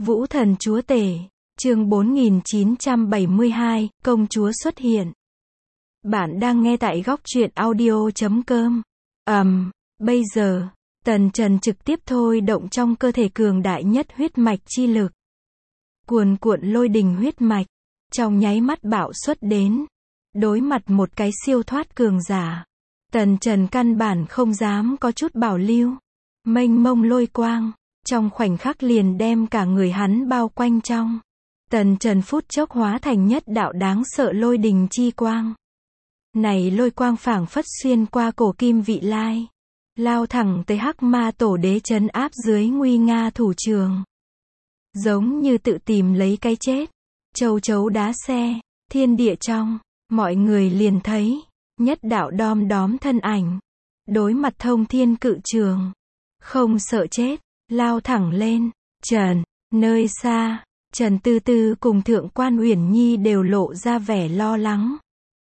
Vũ thần chúa tể, chương 4972, công chúa xuất hiện. Bạn đang nghe tại góc truyện audio.com. Bây giờ, Tần Trần trực tiếp thôi động trong cơ thể cường đại nhất huyết mạch chi lực. Cuồn cuộn lôi đình huyết mạch, trong nháy mắt bạo xuất đến. Đối mặt một cái siêu thoát cường giả, Tần Trần căn bản không dám có chút bảo lưu. Mênh mông lôi quang, trong khoảnh khắc liền đem cả người hắn bao quanh trong. Tần Trần phút chốc hóa thành nhất đạo đáng sợ lôi đình chi quang. Này lôi quang phảng phất xuyên qua cổ kim vị lai, lao thẳng tới Hắc Ma Tổ Đế trấn áp dưới nguy nga thủ trường. Giống như tự tìm lấy cái chết. Châu chấu đá xe, thiên địa trong, mọi người liền thấy nhất đạo đom đóm thân ảnh, đối mặt thông thiên cự trường, không sợ chết, lao thẳng lên. Trần, nơi xa, Trần Tư Tư cùng Thượng quan Uyển Nhi đều lộ ra vẻ lo lắng,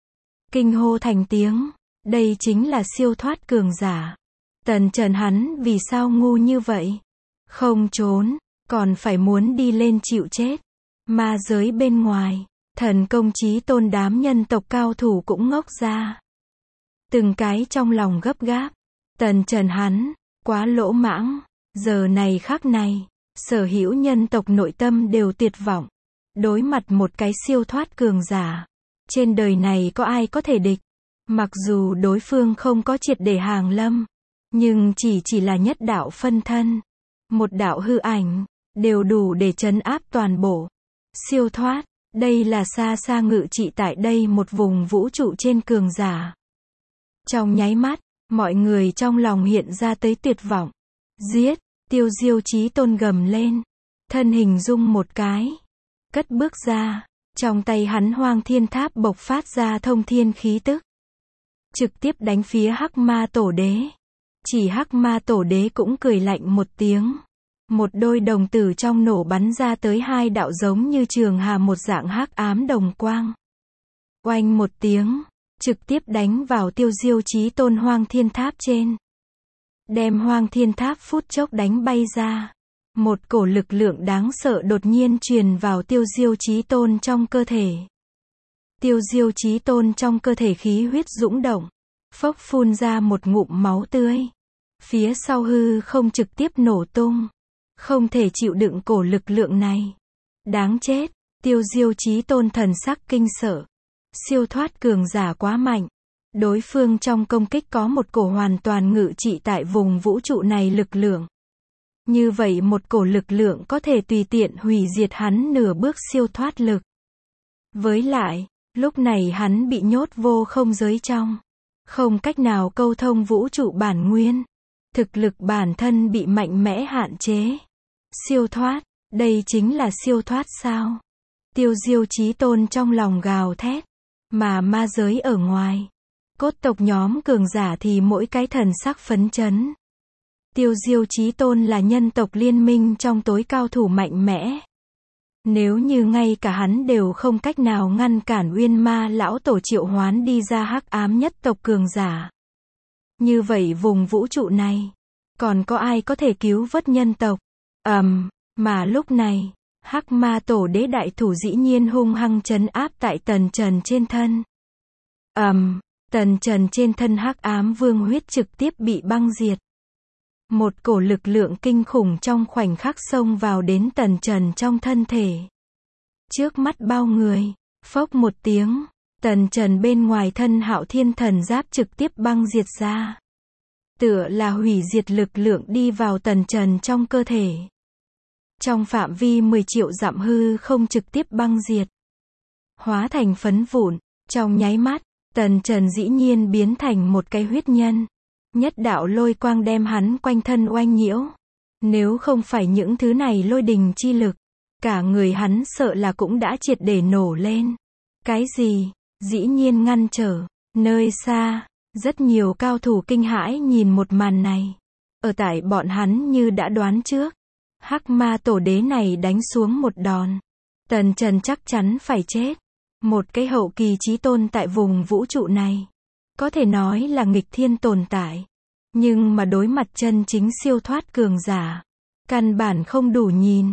kinh hô thành tiếng. Đây chính là siêu thoát cường giả. Tần Trần hắn vì sao ngu như vậy? Không trốn, còn phải muốn đi lên chịu chết. Ma giới bên ngoài, thần công chí tôn đám nhân tộc cao thủ cũng ngốc ra. Từng cái trong lòng gấp gáp. Tần Trần hắn, quá lỗ mãng. Giờ này khắc này, sở hữu nhân tộc nội tâm đều tuyệt vọng. Đối mặt một cái siêu thoát cường giả, trên đời này có ai có thể địch? Mặc dù đối phương không có triệt để hàng lâm, nhưng chỉ là nhất đạo phân thân, một đạo hư ảnh, đều đủ để trấn áp toàn bộ. Siêu thoát, đây là xa xa ngự trị tại đây một vùng vũ trụ trên cường giả. Trong nháy mắt, mọi người trong lòng hiện ra tới tuyệt vọng. Giết, Tiêu Diêu Chí Tôn gầm lên, thân hình rung một cái, cất bước ra, trong tay hắn Hoang Thiên Tháp bộc phát ra thông thiên khí tức, trực tiếp đánh phía Hắc Ma Tổ Đế. Chỉ Hắc Ma Tổ Đế cũng cười lạnh một tiếng. Một đôi đồng tử trong nổ bắn ra tới hai đạo giống như trường hà một dạng hắc ám đồng quang. Oanh một tiếng, trực tiếp đánh vào Tiêu Diêu Chí Tôn Hoang Thiên Tháp trên. Đem Hoang Thiên Tháp phút chốc đánh bay ra. Một cổ lực lượng đáng sợ đột nhiên truyền vào Tiêu Diêu Chí Tôn trong cơ thể. Tiêu Diêu Chí Tôn trong cơ thể khí huyết dũng động, phốc phun ra một ngụm máu tươi. Phía sau hư không trực tiếp nổ tung. Không thể chịu đựng cổ lực lượng này. Đáng chết, Tiêu Diêu Chí Tôn thần sắc kinh sợ. Siêu thoát cường giả quá mạnh. Đối phương trong công kích có một cổ hoàn toàn ngự trị tại vùng vũ trụ này lực lượng. Như vậy một cổ lực lượng có thể tùy tiện hủy diệt hắn nửa bước siêu thoát lực. Với lại, lúc này hắn bị nhốt vô không giới trong. Không cách nào câu thông vũ trụ bản nguyên. Thực lực bản thân bị mạnh mẽ hạn chế. Siêu thoát, đây chính là siêu thoát sao? Tiêu Diêu Chí Tôn trong lòng gào thét. Mà ma giới ở ngoài, cốt tộc nhóm cường giả thì mỗi cái thần sắc phấn chấn. Tiêu Diêu Chí Tôn là nhân tộc liên minh trong tối cao thủ mạnh mẽ. Nếu như ngay cả hắn đều không cách nào ngăn cản Uyên Ma lão tổ triệu hoán đi ra hắc ám nhất tộc cường giả, như vậy vùng vũ trụ này, còn có ai có thể cứu vớt nhân tộc? Mà lúc này, Hắc Ma Tổ Đế đại thủ dĩ nhiên hung hăng trấn áp tại Tần Trần trên thân. Tần Trần trên thân hắc ám vương huyết trực tiếp bị băng diệt. Một cổ lực lượng kinh khủng trong khoảnh khắc xông vào đến Tần Trần trong thân thể. Trước mắt bao người, phốc một tiếng, Tần Trần bên ngoài thân Hạo Thiên thần giáp trực tiếp băng diệt ra. Tựa là hủy diệt lực lượng đi vào Tần Trần trong cơ thể. Trong phạm vi 10 triệu dặm hư không trực tiếp băng diệt. Hóa thành phấn vụn, trong nháy mắt, Tần Trần dĩ nhiên biến thành một cái huyết nhân. Nhất đạo lôi quang đem hắn quanh thân oanh nhiễu. Nếu không phải những thứ này lôi đình chi lực, cả người hắn sợ là cũng đã triệt để nổ lên. Cái gì? Dĩ nhiên ngăn trở. Nơi xa, rất nhiều cao thủ kinh hãi nhìn một màn này. Ở tại bọn hắn như đã đoán trước. Hắc Ma Tổ Đế này đánh xuống một đòn. Tần Trần chắc chắn phải chết. Một cái hậu kỳ chí tôn tại vùng vũ trụ này. Có thể nói là nghịch thiên tồn tại. Nhưng mà đối mặt chân chính siêu thoát cường giả. Căn bản không đủ nhìn.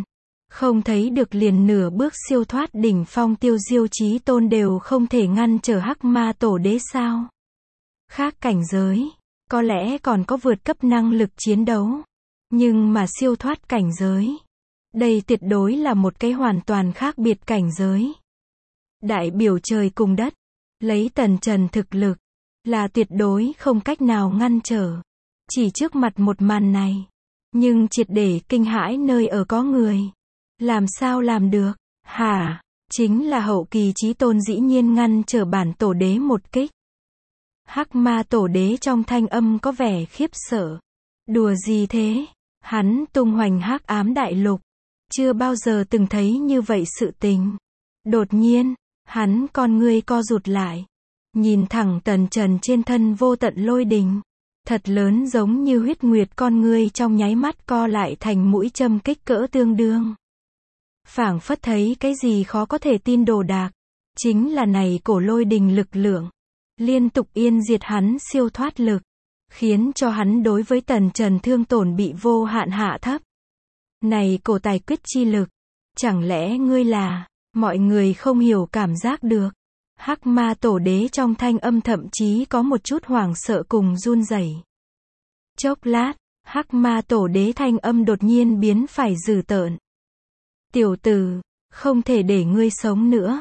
Không thấy được liền nửa bước siêu thoát đỉnh phong Tiêu Diêu Chí Tôn đều không thể ngăn trở Hắc Ma Tổ Đế sao? Khác cảnh giới, có lẽ còn có vượt cấp năng lực chiến đấu, nhưng mà siêu thoát cảnh giới, đây tuyệt đối là một cái hoàn toàn khác biệt cảnh giới. Đại biểu trời cùng đất, lấy Tần Trần thực lực, là tuyệt đối không cách nào ngăn trở. Chỉ trước mặt một màn này, nhưng triệt để kinh hãi nơi ở có người. Làm sao làm được? Hả? Chính là hậu kỳ Chí Tôn dĩ nhiên ngăn trở bản tổ đế một kích. Hắc Ma Tổ Đế trong thanh âm có vẻ khiếp sợ. Đùa gì thế? Hắn tung hoành hắc ám đại lục, chưa bao giờ từng thấy như vậy sự tình. Đột nhiên, hắn con ngươi co rụt lại, nhìn thẳng Tần Trần trên thân vô tận lôi đình, thật lớn giống như huyết nguyệt, con ngươi trong nháy mắt co lại thành mũi châm kích cỡ tương đương. Phảng phất thấy cái gì khó có thể tin đồ đạc, chính là này cổ lôi đình lực lượng, liên tục yên diệt hắn siêu thoát lực, khiến cho hắn đối với Tần Trần thương tổn bị vô hạn hạ thấp. Này cổ tài quyết chi lực, chẳng lẽ ngươi là, mọi người không hiểu cảm giác được. Hắc Ma Tổ Đế trong thanh âm thậm chí có một chút hoảng sợ cùng run rẩy. Chốc lát, Hắc Ma Tổ Đế thanh âm đột nhiên biến phải dữ tợn. Tiểu tử, không thể để ngươi sống nữa.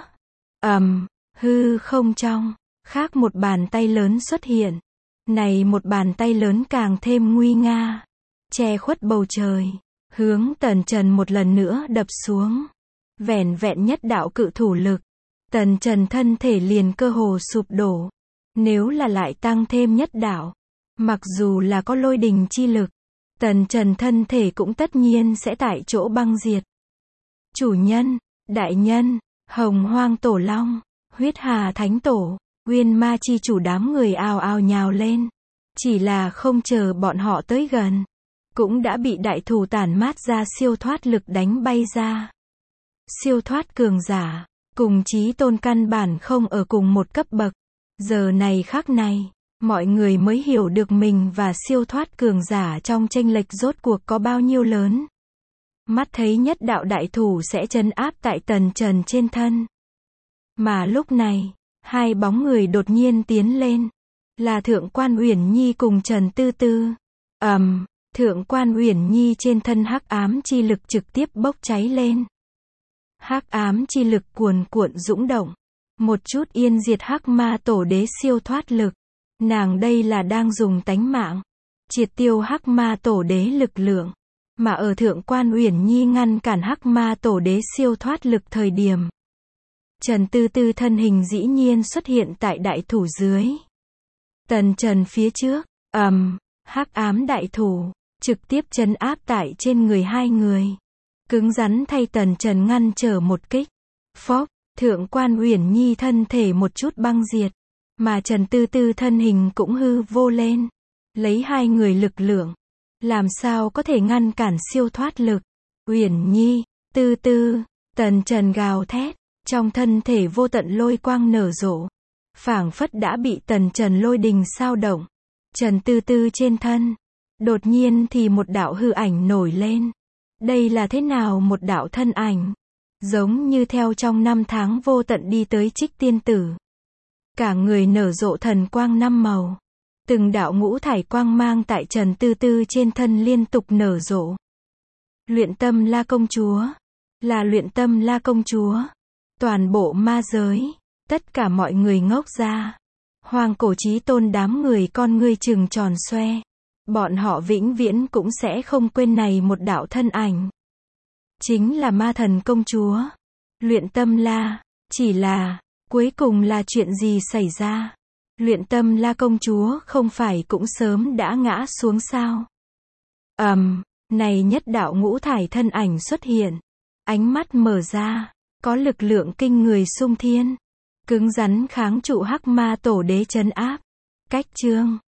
Hư không trong, khác một bàn tay lớn xuất hiện. Này một bàn tay lớn càng thêm nguy nga, che khuất bầu trời, hướng Tần Trần một lần nữa đập xuống. Vẻn vẹn nhất đạo cự thủ lực, Tần Trần thân thể liền cơ hồ sụp đổ. Nếu là lại tăng thêm nhất đạo, mặc dù là có lôi đình chi lực, Tần Trần thân thể cũng tất nhiên sẽ tại chỗ băng diệt. Chủ nhân, đại nhân, Hồng Hoang Tổ Long, Huyết Hà Thánh Tổ, Uyên Ma Chi Chủ đám người ào ào nhào lên. Chỉ là không chờ bọn họ tới gần, cũng đã bị đại thủ tản mát ra siêu thoát lực đánh bay ra. Siêu thoát cường giả, cùng Chí Tôn căn bản không ở cùng một cấp bậc. Giờ này khắc này, mọi người mới hiểu được mình và siêu thoát cường giả trong chênh lệch rốt cuộc có bao nhiêu lớn. Mắt thấy nhất đạo đại thủ sẽ trấn áp tại Tần Trần trên thân. Mà lúc này, hai bóng người đột nhiên tiến lên. Là Thượng Quan Uyển Nhi cùng Trần Tư Tư. Thượng Quan Uyển Nhi trên thân hắc ám chi lực trực tiếp bốc cháy lên. Hắc ám chi lực cuồn cuộn dũng động, một chút yên diệt Hắc Ma Tổ Đế siêu thoát lực. Nàng đây là đang dùng tánh mạng triệt tiêu Hắc Ma Tổ Đế lực lượng, mà ở Thượng Quan Uyển Nhi ngăn cản Hắc Ma Tổ Đế siêu thoát lực thời điểm, Trần Tư Tư thân hình dĩ nhiên xuất hiện tại đại thủ dưới. Tần Trần phía trước, hắc ám đại thủ trực tiếp trấn áp tại trên người hai người, cứng rắn thay Tần Trần ngăn trở một kích. Phốc, Thượng Quan Uyển Nhi thân thể một chút băng diệt, mà Trần Tư Tư thân hình cũng hư vô lên. Lấy hai người lực lượng, làm sao có thể ngăn cản siêu thoát lực. Uyển Nhi, Tư Tư, Tần Trần gào thét, trong thân thể vô tận lôi quang nở rộ, phảng phất đã bị Tần Trần lôi đình sao động. Trần Tư Tư trên thân, đột nhiên thì một đạo hư ảnh nổi lên. Đây là thế nào một đạo thân ảnh? Giống như theo trong năm tháng vô tận đi tới Trích Tiên Tử. Cả người nở rộ thần quang năm màu. Từng đạo ngũ thải quang mang tại Trần Tư Tư trên thân liên tục nở rộ. Luyện Tâm La Công Chúa. Là Luyện Tâm La Công Chúa. Toàn bộ ma giới, tất cả mọi người ngốc ra. Hoàng Cổ Chí Tôn đám người con ngươi trừng tròn xoe. Bọn họ vĩnh viễn cũng sẽ không quên này một đạo thân ảnh. Chính là Ma Thần Công Chúa. Luyện Tâm La. Chỉ là, cuối cùng là chuyện gì xảy ra? Luyện Tâm La Công Chúa không phải cũng sớm đã ngã xuống sao? Này nhất đạo ngũ thải thân ảnh xuất hiện. Ánh mắt mở ra, có lực lượng kinh người xung thiên. Cứng rắn kháng trụ Hắc Ma Tổ Đế trấn áp. Cách chương